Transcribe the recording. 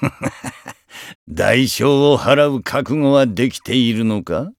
代償を払う覚悟はできているのか？